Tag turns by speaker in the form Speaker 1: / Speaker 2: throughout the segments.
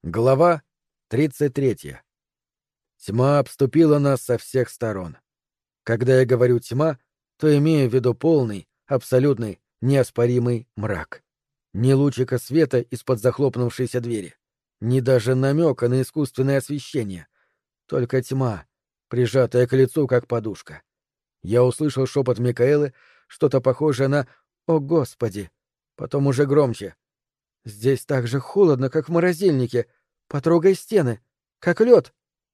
Speaker 1: Глава 33. Тьма обступила нас со всех сторон. Когда я говорю «тьма», то имею в виду полный, абсолютный, неоспоримый мрак. Ни лучика света из-под захлопнувшейся двери, ни даже намека на искусственное освещение. Только тьма, прижатая к лицу, как подушка. Я услышал шепот Микаэлы, что-то похожее на «О, Господи!», потом уже громче. «Здесь так же холодно, как в морозильнике. Потрогай стены. Как лед».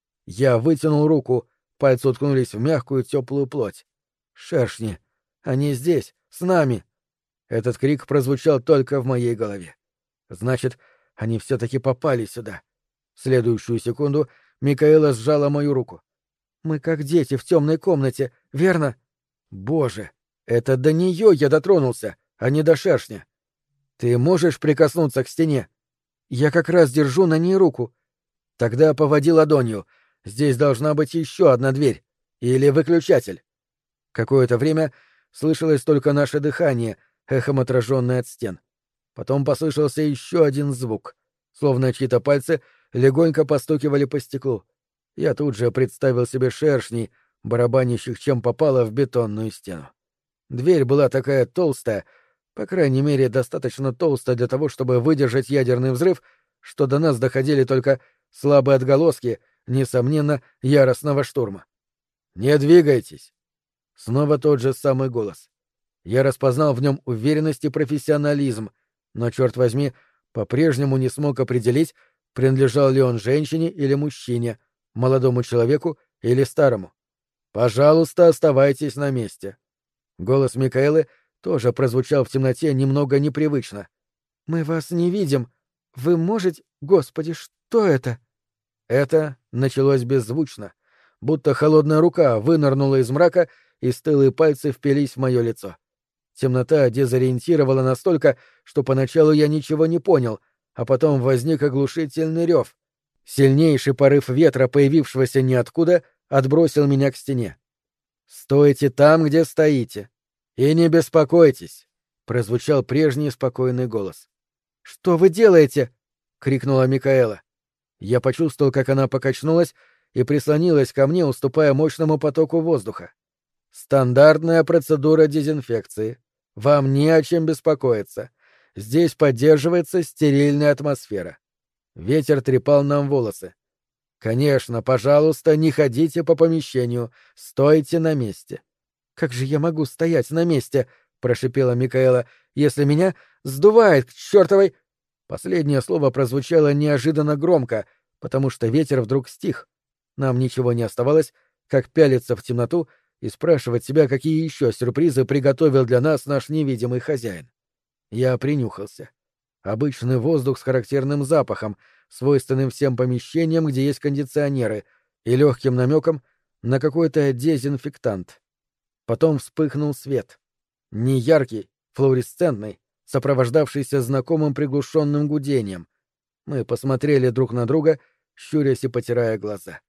Speaker 1: Я вытянул руку, пальцы уткнулись в мягкую теплую плоть. «Шершни! Они здесь, с нами!» Этот крик прозвучал только в моей голове. Значит, они все-таки попали сюда. В следующую секунду Микаэла сжала мою руку. «Мы как дети в темной комнате, верно?» «Боже! Это до нее я дотронулся, а не до шершня!» «Ты можешь прикоснуться к стене?» «Я как раз держу на ней руку». «Тогда поводи ладонью. Здесь должна быть еще одна дверь. Или выключатель». Какое-то время слышалось только наше дыхание, эхом отраженное от стен. Потом послышался еще один звук, словно чьи-то пальцы легонько постукивали по стеклу. Я тут же представил себе шершней, барабанящих чем попало в бетонную стену. Дверь была такая толстая, по крайней мере, достаточно толстая для того, чтобы выдержать ядерный взрыв, что до нас доходили только слабые отголоски, несомненно, яростного штурма. «Не двигайтесь!» Снова тот же самый голос. Я распознал в нем уверенность и профессионализм, но, черт возьми, по-прежнему не смог определить, принадлежал ли он женщине или мужчине, молодому человеку или старому. «Пожалуйста, оставайтесь на месте». Голос Микаэлы тоже прозвучал в темноте немного непривычно. «Мы вас не видим. Вы можете... Господи, что это?» Это началось беззвучно, будто холодная рука вынырнула из мрака, и стылые пальцы впились в мое лицо. Темнота дезориентировала настолько, что поначалу я ничего не понял, а потом возник оглушительный рев. Сильнейший порыв ветра, появившегося ниоткуда, отбросил меня к стене. «Стойте там, где стоите. И не беспокойтесь», — прозвучал прежний спокойный голос. «Что вы делаете?» — крикнула Микаэла. Я почувствовал, как она покачнулась и прислонилась ко мне, уступая мощному потоку воздуха. «Стандартная процедура дезинфекции. Вам не о чем беспокоиться. Здесь поддерживается стерильная атмосфера». Ветер трепал нам волосы. «Конечно, пожалуйста, не ходите по помещению. Стойте на месте». «Как же я могу стоять на месте?» — прошипела Микаэла. «Если меня сдувает к чертовой...» Последнее слово прозвучало неожиданно громко, потому что ветер вдруг стих. Нам ничего не оставалось, как пялиться в темноту и спрашивать себя, какие еще сюрпризы приготовил для нас наш невидимый хозяин. Я принюхался. Обычный воздух с характерным запахом, свойственным всем помещениям, где есть кондиционеры, и легким намеком на какой-то дезинфектант. Потом вспыхнул свет. Не яркий, флуоресцентный, сопровождавшийся знакомым приглушенным гудением. Мы посмотрели друг на друга, щурясь и потирая глаза.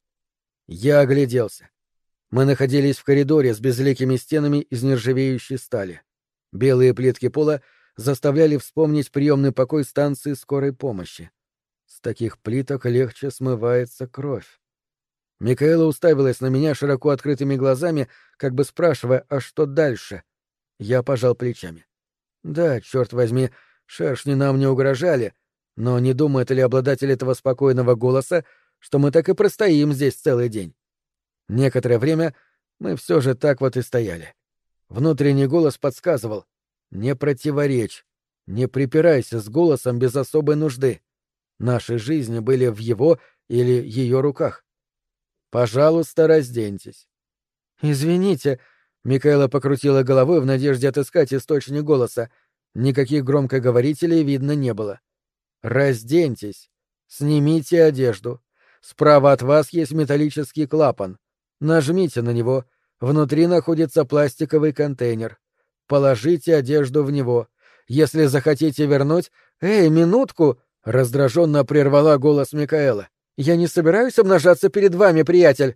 Speaker 1: Я огляделся. Мы находились в коридоре с безликими стенами из нержавеющей стали. Белые плитки пола заставляли вспомнить приемный покой станции скорой помощи. С таких плиток легче смывается кровь. Микаэла уставилась на меня широко открытыми глазами, как бы спрашивая, а что дальше? Я пожал плечами. Да, черт возьми, шершни нам не угрожали, но не думает ли обладатель этого спокойного голоса, что мы так и простоим здесь целый день? Некоторое время мы все же так вот и стояли. Внутренний голос подсказывал: не противоречь, не припирайся с голосом без особой нужды. Наши жизни были в его или ее руках. «Пожалуйста, разденьтесь». «Извините», — Микаэла покрутила головой в надежде отыскать источник голоса. Никаких громкоговорителей видно не было. «Разденьтесь. Снимите одежду. Справа от вас есть металлический клапан. Нажмите на него. Внутри находится пластиковый контейнер. Положите одежду в него. Если захотите вернуть... Эй, минутку!» — раздраженно прервала голос Микаэла. «Я не собираюсь обнажаться перед вами, приятель!»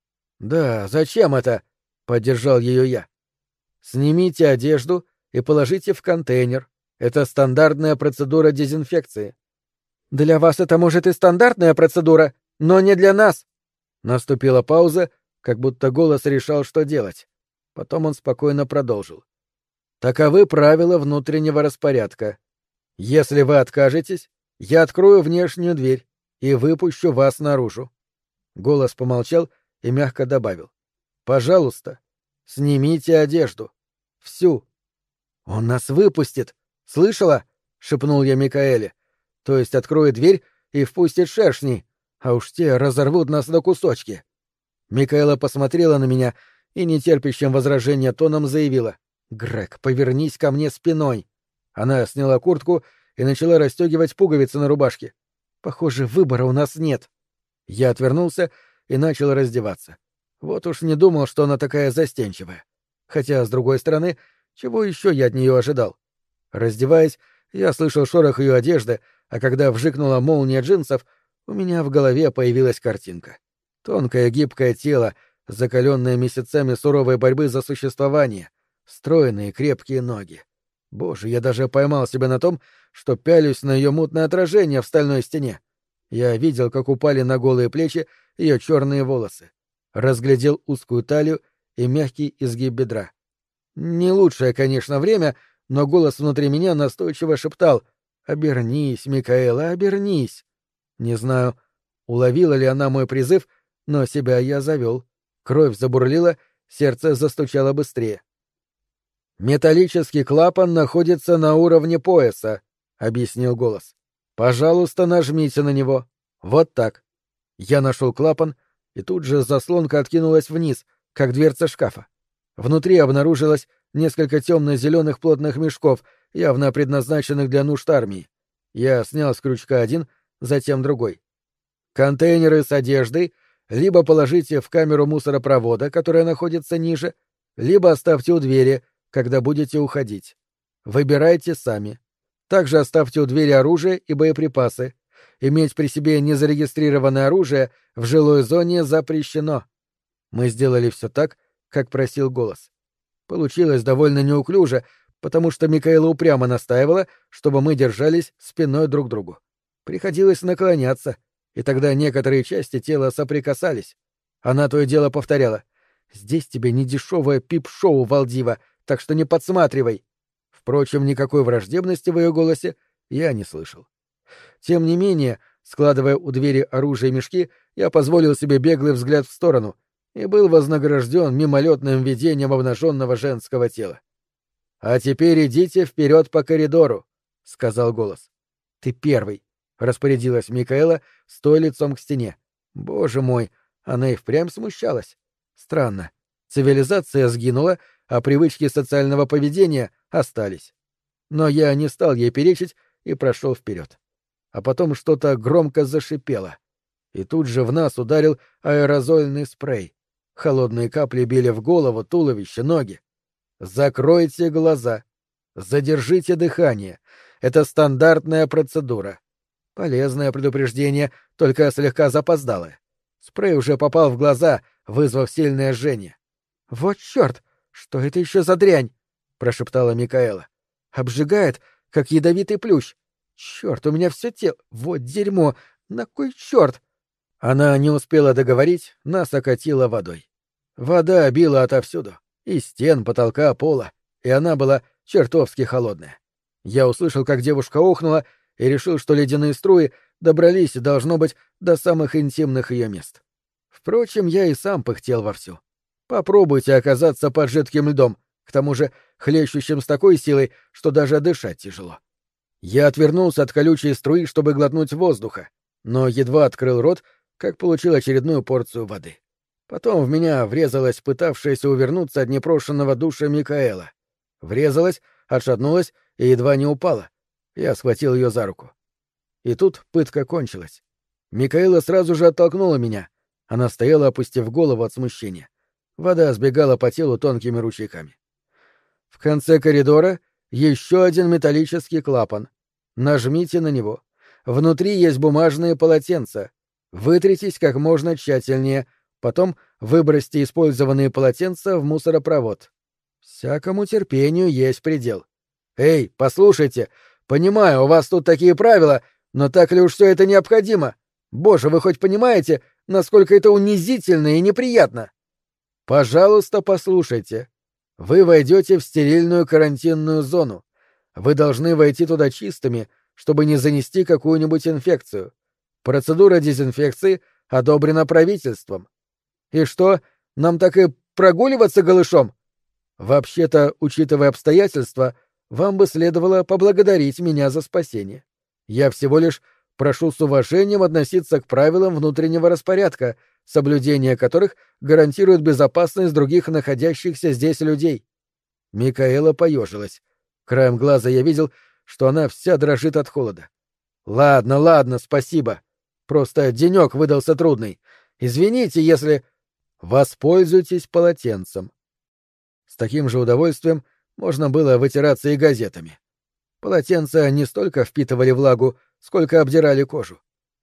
Speaker 1: «Да, зачем это?» — поддержал ее я. «Снимите одежду и положите в контейнер. Это стандартная процедура дезинфекции». «Для вас это, может, и стандартная процедура, но не для нас». Наступила пауза, как будто голос решал, что делать. Потом он спокойно продолжил. «Таковы правила внутреннего распорядка. Если вы откажетесь, я открою внешнюю дверь и выпущу вас наружу». Голос помолчал и мягко добавил. «Пожалуйста, снимите одежду. Всю». «Он нас выпустит. Слышала?» — шепнул я Микаэле. «То есть откроет дверь и впустит шершней, а уж те разорвут нас на кусочки». Микаэла посмотрела на меня и нетерпящим возражения тоном заявила. «Грег, повернись ко мне спиной». Она сняла куртку и начала расстегивать пуговицы на рубашке. «Похоже, выбора у нас нет». Я отвернулся и начал раздеваться. Вот уж не думал, что она такая застенчивая. Хотя, с другой стороны, чего еще я от нее ожидал? Раздеваясь, я слышал шорох ее одежды, а когда вжикнула молния джинсов, у меня в голове появилась картинка. Тонкое гибкое тело, закаленное месяцами суровой борьбы за существование, стройные крепкие ноги. Боже, я даже поймал себя на том, что пялюсь на ее мутное отражение в стальной стене. Я видел, как упали на голые плечи ее черные волосы. Разглядел узкую талию и мягкий изгиб бедра. Не лучшее, конечно, время, но голос внутри меня настойчиво шептал: «Обернись, Микаэла, обернись». Не знаю, уловила ли она мой призыв, но себя я завел. Кровь забурлила, сердце застучало быстрее. «Металлический клапан находится на уровне пояса», — объяснил голос. «Пожалуйста, нажмите на него. Вот так». Я нашел клапан, и тут же заслонка откинулась вниз, как дверца шкафа. Внутри обнаружилось несколько темно-зеленых плотных мешков, явно предназначенных для нужд армии. Я снял с крючка один, затем другой. «Контейнеры с одеждой либо положите в камеру мусоропровода, которая находится ниже, либо оставьте у двери, когда будете уходить. Выбирайте сами. Также оставьте у двери оружие и боеприпасы. Иметь при себе незарегистрированное оружие в жилой зоне запрещено». Мы сделали все так, как просил голос. Получилось довольно неуклюже, потому что Микаэла упрямо настаивала, чтобы мы держались спиной друг к другу. Приходилось наклоняться, и тогда некоторые части тела соприкасались. Она то и дело повторяла: «Здесь тебе не дешевое пип-шоу, Валдива, так что не подсматривай». Впрочем, никакой враждебности в ее голосе я не слышал. Тем не менее, складывая у двери оружие и мешки, я позволил себе беглый взгляд в сторону и был вознагражден мимолетным видением обнаженного женского тела. «А теперь идите вперед по коридору», — сказал голос. «Ты первый», — распорядилась Микаэла, стоя лицом к стене. Боже мой, она и впрямь смущалась. Странно. Цивилизация сгинула, а привычки социального поведения остались. Но я не стал ей перечить и прошел вперед. А потом что-то громко зашипело. И тут же в нас ударил аэрозольный спрей. Холодные капли били в голову, туловище, ноги. Закройте глаза. Задержите дыхание. Это стандартная процедура. Полезное предупреждение, только слегка запоздалое. Спрей уже попал в глаза, вызвав сильное жжение. «Вот черт! Что это еще за дрянь?» — прошептала Микаэла. «Обжигает, как ядовитый плющ. Черт, у меня все тело... Вот дерьмо! На кой черт?» Она не успела договорить, нас окатило водой. Вода била отовсюду. Из стен, потолка, пола. И она была чертовски холодная. Я услышал, как девушка охнула, и решил, что ледяные струи добрались, должно быть, до самых интимных ее мест. Впрочем, я и сам пыхтел вовсю. Попробуйте оказаться под жидким льдом, к тому же хлещущим с такой силой, что даже дышать тяжело. Я отвернулся от колючей струи, чтобы глотнуть воздуха, но едва открыл рот, как получил очередную порцию воды. Потом в меня врезалась пытавшаяся увернуться от непрошенного душа Микаэла. Врезалась, отшатнулась и едва не упала. Я схватил ее за руку. И тут пытка кончилась. Микаэла сразу же оттолкнула меня. Она стояла, опустив голову от смущения. Вода сбегала по телу тонкими ручейками. В конце коридора еще один металлический клапан. Нажмите на него. Внутри есть бумажные полотенца. Вытритесь как можно тщательнее. Потом выбросьте использованные полотенца в мусоропровод. Всякому терпению есть предел. «Эй, послушайте, понимаю, у вас тут такие правила, Но так ли уж все это необходимо? Боже, вы хоть понимаете, насколько это унизительно и неприятно? Пожалуйста, послушайте. Вы войдете в стерильную карантинную зону. Вы должны войти туда чистыми, чтобы не занести какую-нибудь инфекцию. Процедура дезинфекции одобрена правительством. И что, нам так и прогуливаться голышом? Вообще-то, учитывая обстоятельства, вам бы следовало поблагодарить меня за спасение. Я всего лишь прошу с уважением относиться к правилам внутреннего распорядка, соблюдение которых гарантирует безопасность других находящихся здесь людей. Микаэла поежилась. Краем глаза я видел, что она вся дрожит от холода. Ладно, ладно, спасибо. Просто денек выдался трудный. Извините, если... Воспользуйтесь полотенцем. С таким же удовольствием можно было вытираться и газетами. Полотенца не столько впитывали влагу, сколько обдирали кожу.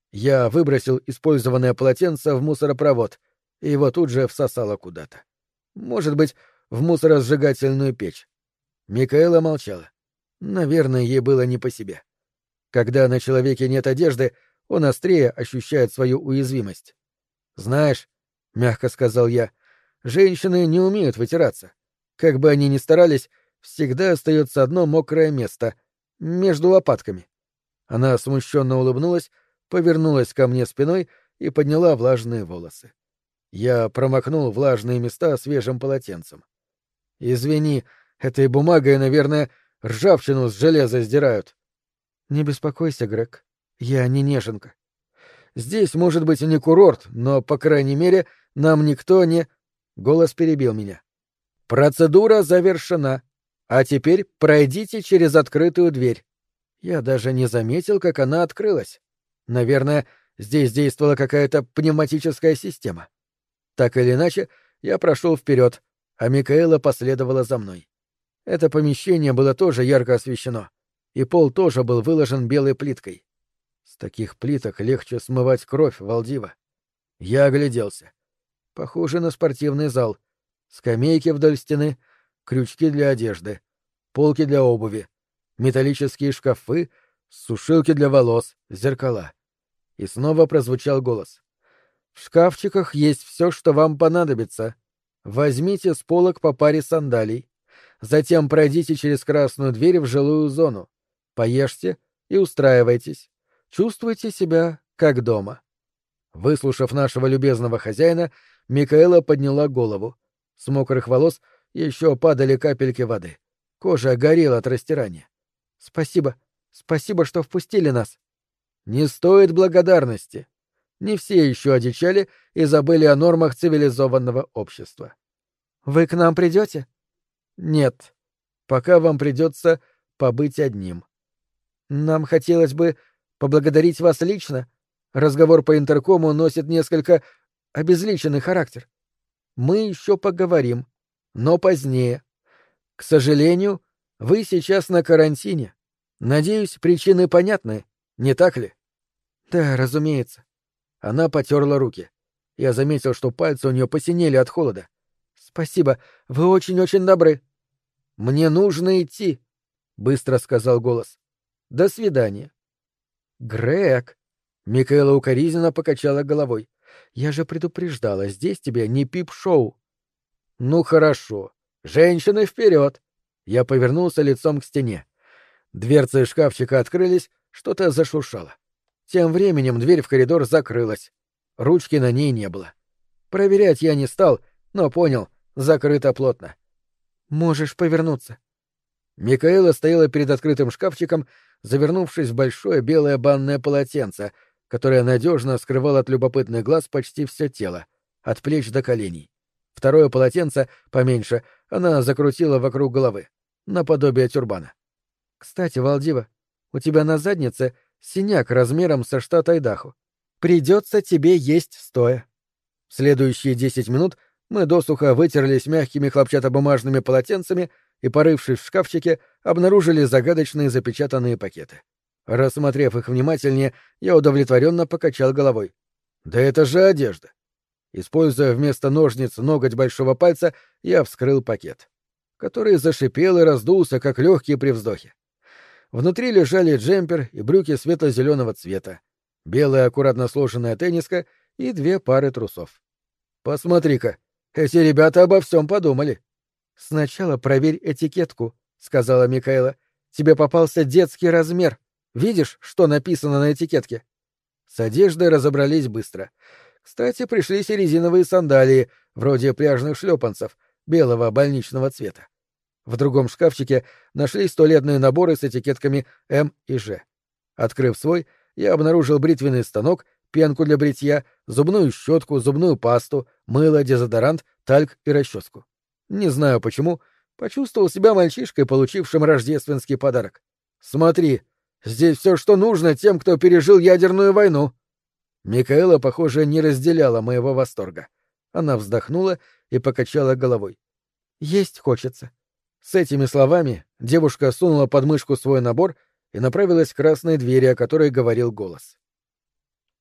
Speaker 1: Я выбросил использованное полотенце в мусоропровод, и его тут же всосало куда-то. Может быть, в мусоросжигательную печь. Микаэла молчала. Наверное, ей было не по себе. Когда на человеке нет одежды, он острее ощущает свою уязвимость. «Знаешь», — мягко сказал я, — «женщины не умеют вытираться. Как бы они ни старались, всегда остается одно мокрое место — между лопатками». Она смущенно улыбнулась, повернулась ко мне спиной и подняла влажные волосы. Я промокнул влажные места свежим полотенцем. «Извини, этой бумагой, наверное, ржавчину с железа сдирают». «Не беспокойся, Грег. Я не неженка. Здесь, может быть, и не курорт, но, по крайней мере, нам никто не...» Голос перебил меня. «Процедура завершена. А теперь пройдите через открытую дверь». Я даже не заметил, как она открылась. Наверное, здесь действовала какая-то пневматическая система. Так или иначе, я прошел вперед, а Микаэла последовала за мной. Это помещение было тоже ярко освещено, и пол тоже был выложен белой плиткой. С таких плиток легче смывать кровь, Валдива. Я огляделся. Похоже на спортивный зал. Скамейки вдоль стены, крючки для одежды, полки для обуви, металлические шкафы, сушилки для волос, зеркала. И снова прозвучал голос. «В шкафчиках есть все, что вам понадобится. Возьмите с полок по паре сандалий. Затем пройдите через красную дверь в жилую зону. Поешьте и устраивайтесь. Чувствуйте себя как дома». Выслушав нашего любезного хозяина, Микаэла подняла голову. С мокрых волос еще падали капельки воды. Кожа горела от растирания. «Спасибо. Спасибо, что впустили нас». «Не стоит благодарности. Не все еще одичали и забыли о нормах цивилизованного общества». «Вы к нам придете?» «Нет. Пока вам придется побыть одним». «Нам хотелось бы поблагодарить вас лично. Разговор по интеркому носит несколько обезличенный характер. Мы еще поговорим, но позднее. К сожалению, вы сейчас на карантине. Надеюсь, причины понятны, не так ли?» «Да, разумеется». Она потерла руки. Я заметил, что пальцы у нее посинели от холода. «Спасибо, вы очень-очень добры». «Мне нужно идти», — быстро сказал голос. «До свидания». «Грег», — Микаэла укоризненно покачала головой, — «я же предупреждала, здесь тебе не пип-шоу». «Ну хорошо. Женщины, вперед!» Я повернулся лицом к стене. Дверцы шкафчика открылись, что-то зашуршало. Тем временем дверь в коридор закрылась. Ручки на ней не было. Проверять я не стал, но понял, закрыто плотно. «Можешь повернуться». Микаэла стояла перед открытым шкафчиком, завернувшись в большое белое банное полотенце, которое надежно скрывало от любопытных глаз почти все тело, от плеч до коленей. Второе полотенце, поменьше, она закрутила вокруг головы, наподобие тюрбана. «Кстати, Валдива, у тебя на заднице синяк размером со штат Айдахо. Придется тебе есть стоя». В следующие 10 минут мы досуха вытерлись мягкими хлопчатобумажными полотенцами и, порывшись в шкафчике, обнаружили загадочные запечатанные пакеты. Рассмотрев их внимательнее, я удовлетворенно покачал головой. «Да это же одежда!» Используя вместо ножниц ноготь большого пальца, я вскрыл пакет, который зашипел и раздулся, как легкий при вздохе. Внутри лежали джемпер и брюки светло-зеленого цвета, белая аккуратно сложенная тенниска и 2 пары трусов. «Посмотри-ка, эти ребята обо всем подумали». «Сначала проверь этикетку», — сказала Микаэла. «Тебе попался детский размер. Видишь, что написано на этикетке?» С одеждой разобрались быстро. Кстати, пришлись и резиновые сандалии, вроде пляжных шлепанцев, белого больничного цвета. В другом шкафчике нашлись туалетные наборы с этикетками «М» и «Ж». Открыв свой, я обнаружил бритвенный станок, пенку для бритья, зубную щетку, зубную пасту, мыло, дезодорант, тальк и расческу. Не знаю почему, почувствовал себя мальчишкой, получившим рождественский подарок. «Смотри, здесь все, что нужно тем, кто пережил ядерную войну». Микаэла, похоже, не разделяла моего восторга. Она вздохнула и покачала головой. «Есть хочется». С этими словами девушка сунула под мышку свой набор и направилась к красной двери, о которой говорил голос.